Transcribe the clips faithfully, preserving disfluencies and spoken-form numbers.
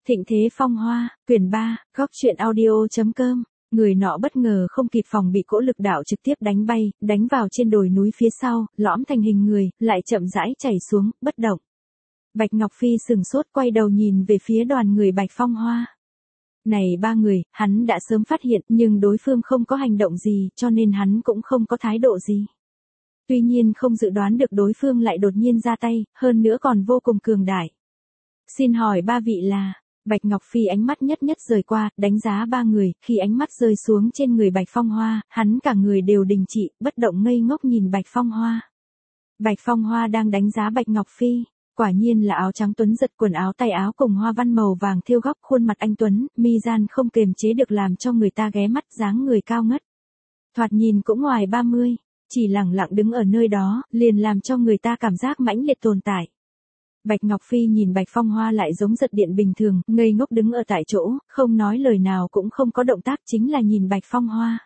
Thịnh Thế Phong Hoa, quyển ba, góc truyện audio.com. Người nọ bất ngờ không kịp phòng bị cỗ lực đạo trực tiếp đánh bay, đánh vào trên đồi núi phía sau, lõm thành hình người, lại chậm rãi chảy xuống, bất động. Bạch Ngọc Phi sừng sốt quay đầu nhìn về phía đoàn người Bạch Phong Hoa. Này ba người, hắn đã sớm phát hiện nhưng đối phương không có hành động gì cho nên hắn cũng không có thái độ gì. Tuy nhiên không dự đoán được đối phương lại đột nhiên ra tay, hơn nữa còn vô cùng cường đại. Xin hỏi ba vị là... Bạch Ngọc Phi ánh mắt nhất nhất rời qua, đánh giá ba người, khi ánh mắt rơi xuống trên người Bạch Phong Hoa, hắn cả người đều đình chỉ, bất động ngây ngốc nhìn Bạch Phong Hoa. Bạch Phong Hoa đang đánh giá Bạch Ngọc Phi, quả nhiên là áo trắng tuấn giật, quần áo tay áo cùng hoa văn màu vàng thêu góc, khuôn mặt anh tuấn, mi gian không kềm chế được làm cho người ta ghé mắt, dáng người cao ngất. Thoạt nhìn cũng ngoài ba mươi, chỉ lẳng lặng đứng ở nơi đó, liền làm cho người ta cảm giác mãnh liệt tồn tại. Bạch Ngọc Phi nhìn Bạch Phong Hoa lại giống giật điện bình thường, ngây ngốc đứng ở tại chỗ, không nói lời nào cũng không có động tác, chính là nhìn Bạch Phong Hoa.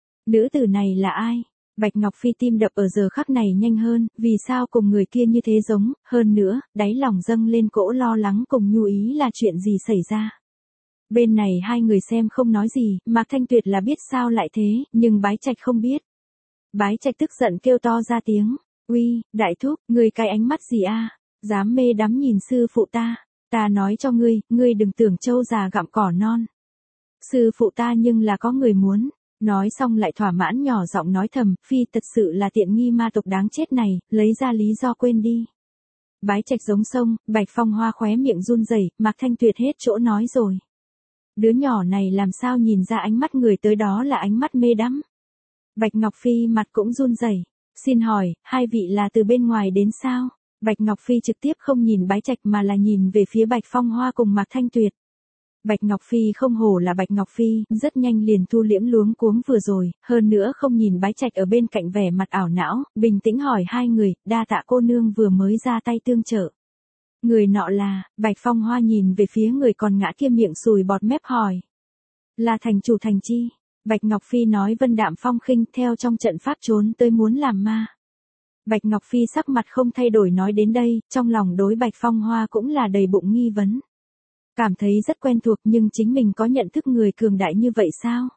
Nữ tử này là ai? Bạch Ngọc Phi tim đập ở giờ khắc này nhanh hơn, vì sao cùng người kia như thế giống, hơn nữa, đáy lòng dâng lên cỗ lo lắng cùng nhu ý là chuyện gì xảy ra. Bên này hai người xem không nói gì, Mạc Thanh Tuyệt là biết sao lại thế, nhưng Bái Trạch không biết. Bái Trạch tức giận kêu to ra tiếng, uy, đại thúc, người cái ánh mắt gì a? Dám mê đắm nhìn sư phụ ta, ta nói cho ngươi, ngươi đừng tưởng trâu già gặm cỏ non. Sư phụ ta nhưng là có người muốn, nói xong lại thỏa mãn nhỏ giọng nói thầm, Phi thật sự là tiện nghi ma tộc đáng chết này, lấy ra lý do quên đi. Bái Trạch giống sông, Bạch Phong Hoa khóe miệng run rẩy, Mạc Thanh Tuyệt hết chỗ nói rồi. Đứa nhỏ này làm sao nhìn ra ánh mắt người tới đó là ánh mắt mê đắm. Bạch Ngọc Phi mặt cũng run rẩy, xin hỏi, hai vị là từ bên ngoài đến sao? Bạch Ngọc Phi trực tiếp không nhìn Bái Trạch mà là nhìn về phía Bạch Phong Hoa cùng Mạc Thanh Tuyệt. Bạch Ngọc Phi không hổ là Bạch Ngọc Phi, rất nhanh liền thu liễm luống cuống vừa rồi, hơn nữa không nhìn Bái Trạch ở bên cạnh vẻ mặt ảo não, bình tĩnh hỏi hai người, đa tạ cô nương vừa mới ra tay tương trợ. Người nọ là, Bạch Phong Hoa nhìn về phía người còn ngã kia miệng sùi bọt mép hỏi. Là thành chủ Thành Chi. Bạch Ngọc Phi nói vân đạm phong khinh theo trong trận pháp trốn tới muốn làm ma. Bạch Ngọc Phi sắc mặt không thay đổi nói đến đây, trong lòng đối Bạch Phong Hoa cũng là đầy bụng nghi vấn. Cảm thấy rất quen thuộc nhưng chính mình có nhận thức người cường đại như vậy sao?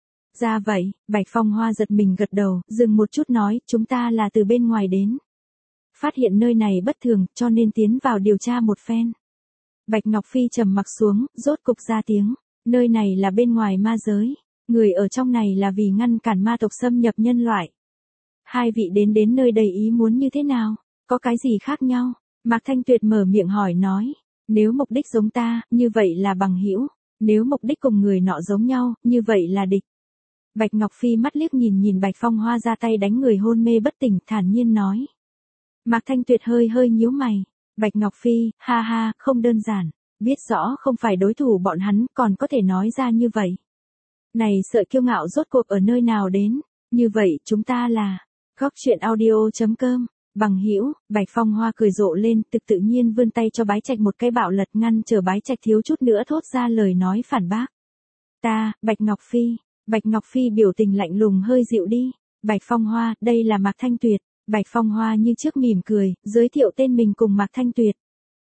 Ra vậy, Bạch Phong Hoa giật mình gật đầu, dừng một chút nói, chúng ta là từ bên ngoài đến. Phát hiện nơi này bất thường, cho nên tiến vào điều tra một phen. Bạch Ngọc Phi trầm mặc xuống, rốt cục ra tiếng, nơi này là bên ngoài ma giới, người ở trong này là vì ngăn cản ma tộc xâm nhập nhân loại. Hai vị đến đến nơi đây ý muốn như thế nào? Có cái gì khác nhau? Mạc Thanh Tuyệt mở miệng hỏi nói. Nếu mục đích giống ta, như vậy là bằng hữu. Nếu mục đích cùng người nọ giống nhau, như vậy là địch. Bạch Ngọc Phi mắt liếc nhìn nhìn Bạch Phong Hoa ra tay đánh người hôn mê bất tỉnh, thản nhiên nói. Mạc Thanh Tuyệt hơi hơi nhíu mày. Bạch Ngọc Phi, ha ha, không đơn giản. Biết rõ không phải đối thủ bọn hắn, còn có thể nói ra như vậy. Này sợ kiêu ngạo rốt cuộc ở nơi nào đến? Như vậy, chúng ta là... Góc truyện audio.com, bằng hữu, Bạch Phong Hoa cười rộ lên, thực tự nhiên vươn tay cho Bái Trạch một cái bạo lật ngăn chờ Bái Trạch thiếu chút nữa thốt ra lời nói phản bác. Ta, Bạch Ngọc Phi, Bạch Ngọc Phi biểu tình lạnh lùng hơi dịu đi. Bạch Phong Hoa, đây là Mạc Thanh Tuyệt. Bạch Phong Hoa như trước mỉm cười, giới thiệu tên mình cùng Mạc Thanh Tuyệt.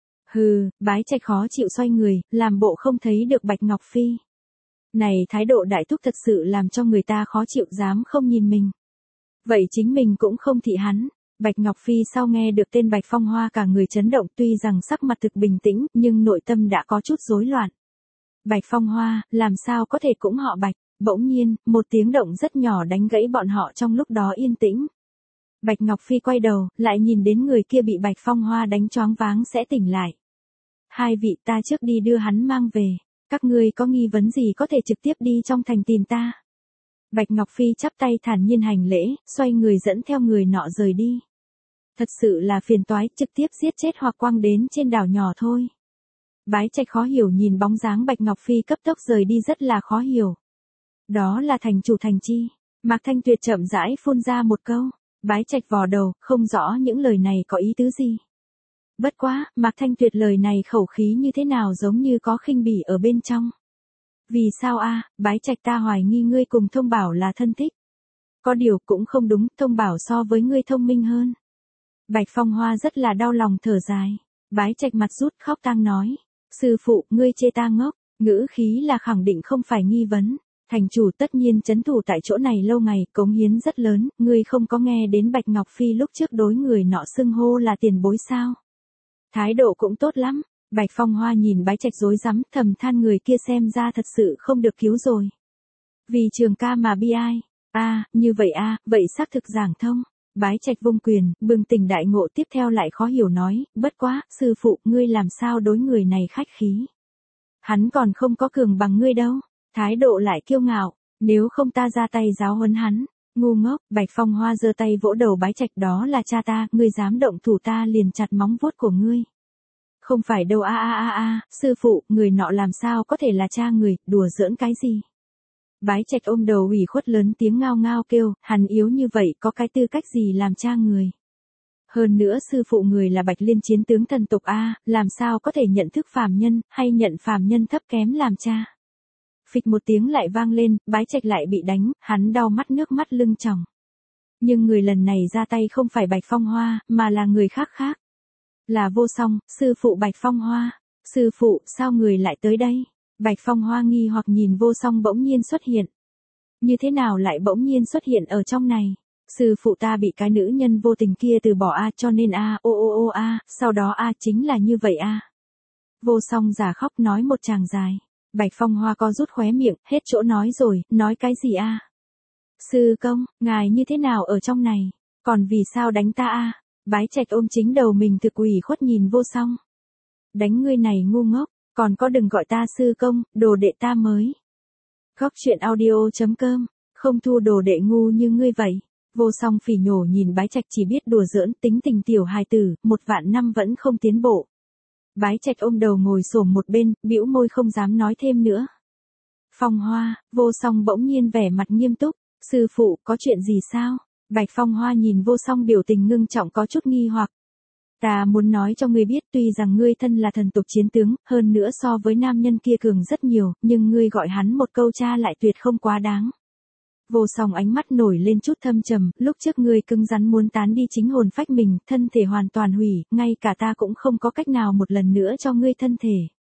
Hừ, Bái Trạch khó chịu xoay người, làm bộ không thấy được Bạch Ngọc Phi. Này thái độ đại thúc thật sự làm cho người ta khó chịu dám không nhìn mình. Vậy chính mình cũng không thị hắn. Bạch Ngọc Phi sau nghe được tên Bạch Phong Hoa cả người chấn động, tuy rằng sắc mặt thực bình tĩnh, nhưng nội tâm đã có chút rối loạn. Bạch Phong Hoa, làm sao có thể cũng họ Bạch? Bỗng nhiên, một tiếng động rất nhỏ đánh gãy bọn họ trong lúc đó yên tĩnh. Bạch Ngọc Phi quay đầu, lại nhìn đến người kia bị Bạch Phong Hoa đánh choáng váng sẽ tỉnh lại. Hai vị ta trước đi đưa hắn mang về, các ngươi có nghi vấn gì có thể trực tiếp đi trong thành tìm ta. Bạch Ngọc Phi chắp tay thản nhiên hành lễ, xoay người dẫn theo người nọ rời đi. Thật sự là phiền toái, trực tiếp giết chết hoặc quăng đến trên đảo nhỏ thôi. Bái Trạch khó hiểu nhìn bóng dáng Bạch Ngọc Phi cấp tốc rời đi rất là khó hiểu. Đó là thành chủ Thành Chi. Mạc Thanh Tuyệt chậm rãi phun ra một câu. Bái Trạch vò đầu, không rõ những lời này có ý tứ gì. Bất quá, Mạc Thanh Tuyệt lời này khẩu khí như thế nào giống như có khinh bỉ ở bên trong. Vì sao a? Bái Trạch ta hoài nghi ngươi cùng Thông Bảo là thân thích. Có điều cũng không đúng, Thông Bảo so với ngươi thông minh hơn. Bạch Phong Hoa rất là đau lòng thở dài. Bái Trạch mặt rút khóc tang nói. Sư phụ, ngươi chê ta ngốc, ngữ khí là khẳng định không phải nghi vấn. Thành chủ tất nhiên chấn thủ tại chỗ này lâu ngày, cống hiến rất lớn, ngươi không có nghe đến Bạch Ngọc Phi lúc trước đối người nọ xưng hô là tiền bối sao? Thái độ cũng tốt lắm. Bạch Phong Hoa nhìn Bái Trạch rối rắm, thầm than người kia xem ra thật sự không được cứu rồi. Vì trường ca mà bi ai. A, à, như vậy a, à, vậy xác thực giảng thông. Bái Trạch vung quyền, bừng tỉnh đại ngộ, tiếp theo lại khó hiểu nói, bất quá, sư phụ, ngươi làm sao đối người này khách khí. Hắn còn không có cường bằng ngươi đâu. Thái độ lại kiêu ngạo, nếu không ta ra tay giáo huấn hắn. Ngu ngốc. Bạch Phong Hoa giơ tay vỗ đầu Bái Trạch, đó là cha ta, ngươi dám động thủ ta liền chặt móng vuốt của ngươi. Không phải đâu a a a a, sư phụ, người nọ làm sao có thể là cha người, đùa giỡn cái gì. Bái Trạch ôm đầu ủy khuất lớn tiếng ngao ngao kêu, hắn yếu như vậy có cái tư cách gì làm cha người. Hơn nữa sư phụ người là Bạch Liên chiến tướng thần tộc A, làm sao có thể nhận thức phàm nhân, hay nhận phàm nhân thấp kém làm cha. Phịch một tiếng lại vang lên, Bái Trạch lại bị đánh, hắn đau mắt nước mắt lưng tròng. Nhưng người lần này ra tay không phải Bạch Phong Hoa, mà là người khác khác. Là Vô Song, sư phụ Bạch Phong Hoa. Sư phụ, sao người lại tới đây? Bạch Phong Hoa nghi hoặc nhìn Vô Song bỗng nhiên xuất hiện. Như thế nào lại bỗng nhiên xuất hiện ở trong này? Sư phụ ta bị cái nữ nhân vô tình kia từ bỏ a, cho nên a, ô ô ô a, sau đó a chính là như vậy a. Vô Song giả khóc nói một tràng dài. Bạch Phong Hoa co rút khóe miệng, hết chỗ nói rồi, nói cái gì a? Sư công, ngài như thế nào ở trong này? Còn vì sao đánh ta a? Bái Trạch ôm chính đầu mình thực ủy khuất nhìn Vô Song. Đánh ngươi này ngu ngốc, còn có đừng gọi ta sư công, đồ đệ ta mới. Góc truyện audio chấm com, không thu đồ đệ ngu như ngươi vậy. Vô Song phỉ nhổ nhìn Bái Trạch chỉ biết đùa giỡn, tính tình tiểu hài tử, một vạn năm vẫn không tiến bộ. Bái Trạch ôm đầu ngồi xổm một bên, bĩu môi không dám nói thêm nữa. Phong Hoa, Vô Song bỗng nhiên vẻ mặt nghiêm túc, sư phụ, có chuyện gì sao? Bạch Phong Hoa nhìn Vô Song biểu tình ngưng trọng có chút nghi hoặc. Ta muốn nói cho ngươi biết, tuy rằng ngươi thân là thần tộc chiến tướng, hơn nữa so với nam nhân kia cường rất nhiều, nhưng ngươi gọi hắn một câu cha lại tuyệt không quá đáng. Vô Song ánh mắt nổi lên chút thâm trầm, lúc trước ngươi cứng rắn muốn tán đi chính hồn phách mình, thân thể hoàn toàn hủy, ngay cả ta cũng không có cách nào một lần nữa cho ngươi thân thể.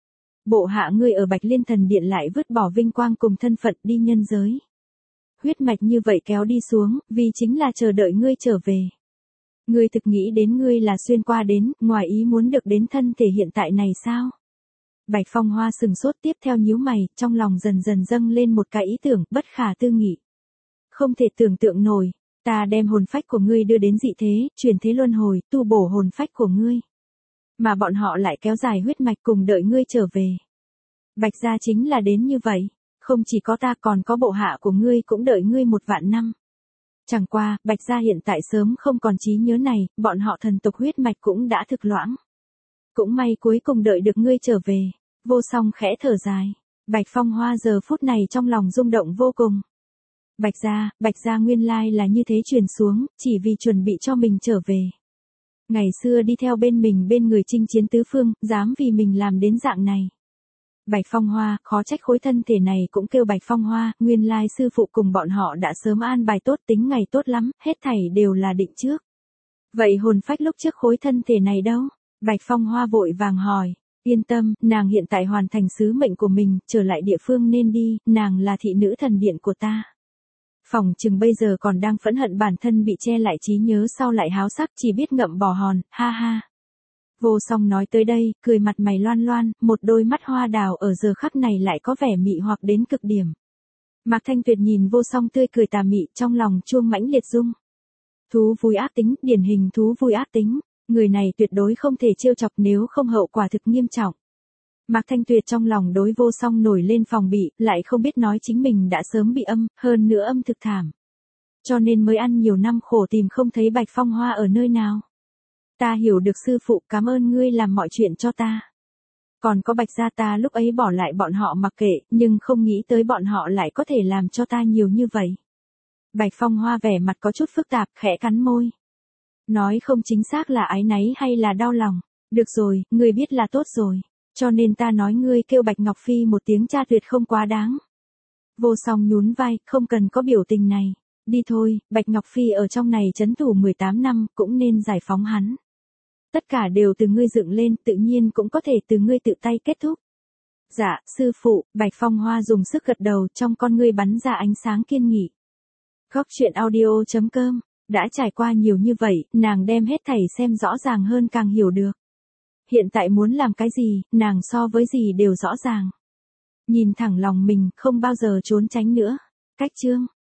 Bộ hạ ngươi ở Bạch Liên Thần Điện lại vứt bỏ vinh quang cùng thân phận đi nhân giới. Huyết mạch như vậy kéo đi xuống, vì chính là chờ đợi ngươi trở về. Ngươi thực nghĩ đến ngươi là xuyên qua đến, ngoài ý muốn được đến thân thể hiện tại này sao? Bạch Phong Hoa sừng sốt tiếp theo nhíu mày, trong lòng dần dần dâng lên một cái ý tưởng bất khả tư nghị. Không thể tưởng tượng nổi, ta đem hồn phách của ngươi đưa đến dị thế, chuyển thế luân hồi, tu bổ hồn phách của ngươi. Mà bọn họ lại kéo dài huyết mạch cùng đợi ngươi trở về. Bạch gia chính là đến như vậy, không chỉ có ta còn có bộ hạ của ngươi cũng đợi ngươi một vạn năm. Chẳng qua, Bạch gia hiện tại sớm không còn trí nhớ này, bọn họ thần tộc huyết mạch cũng đã thực loãng. Cũng may cuối cùng đợi được ngươi trở về. Vô Song khẽ thở dài. Bạch Phong Hoa giờ phút này trong lòng rung động vô cùng. Bạch gia, Bạch gia nguyên lai là như thế truyền xuống, chỉ vì chuẩn bị cho mình trở về. Ngày xưa đi theo bên mình bên người chinh chiến tứ phương, dám vì mình làm đến dạng này. Bạch Phong Hoa, khó trách khối thân thể này cũng kêu Bạch Phong Hoa, nguyên lai sư phụ cùng bọn họ đã sớm an bài tốt, tính ngày tốt lắm, hết thảy đều là định trước. Vậy hồn phách lúc trước khối thân thể này đâu? Bạch Phong Hoa vội vàng hỏi. Yên tâm, nàng hiện tại hoàn thành sứ mệnh của mình, trở lại địa phương nên đi, nàng là thị nữ thần điện của ta. Phòng chừng bây giờ còn đang phẫn hận bản thân bị che lại trí nhớ sau lại háo sắc chỉ biết ngậm bò hòn, ha ha. Vô Song nói tới đây, cười mặt mày loan loan, một đôi mắt hoa đào ở giờ khắc này lại có vẻ mị hoặc đến cực điểm. Mạc Thanh Tuyệt nhìn Vô Song tươi cười tà mị, trong lòng chuông mãnh liệt rung. Thú vui ác tính, điển hình thú vui ác tính, người này tuyệt đối không thể trêu chọc nếu không hậu quả thực nghiêm trọng. Mạc Thanh Tuyệt trong lòng đối Vô Song nổi lên phòng bị, lại không biết nói chính mình đã sớm bị âm, hơn nữa âm thực thảm. Cho nên mới ăn nhiều năm khổ tìm không thấy Bạch Phong Hoa ở nơi nào. Ta hiểu được sư phụ, cảm ơn ngươi làm mọi chuyện cho ta. Còn có Bạch gia ta lúc ấy bỏ lại bọn họ mặc kệ, nhưng không nghĩ tới bọn họ lại có thể làm cho ta nhiều như vậy. Bạch Phong Hoa vẻ mặt có chút phức tạp, khẽ cắn môi. Nói không chính xác là áy náy hay là đau lòng. Được rồi, ngươi biết là tốt rồi. Cho nên ta nói ngươi kêu Bạch Ngọc Phi một tiếng cha tuyệt không quá đáng. Vô Song nhún vai, không cần có biểu tình này. Đi thôi, Bạch Ngọc Phi ở trong này trấn thủ mười tám năm, cũng nên giải phóng hắn. tất cả đều từ ngươi dựng lên, tự nhiên cũng có thể từ ngươi tự tay kết thúc. Dạ, sư phụ, Bạch Phong Hoa dùng sức gật đầu, trong con ngươi bắn ra ánh sáng kiên nghị. Góc truyện audio chấm com, đã trải qua nhiều như vậy, nàng đem hết thảy xem rõ ràng hơn càng hiểu được. Hiện tại muốn làm cái gì, nàng so với gì đều rõ ràng. Nhìn thẳng lòng mình, không bao giờ trốn tránh nữa. Cách chương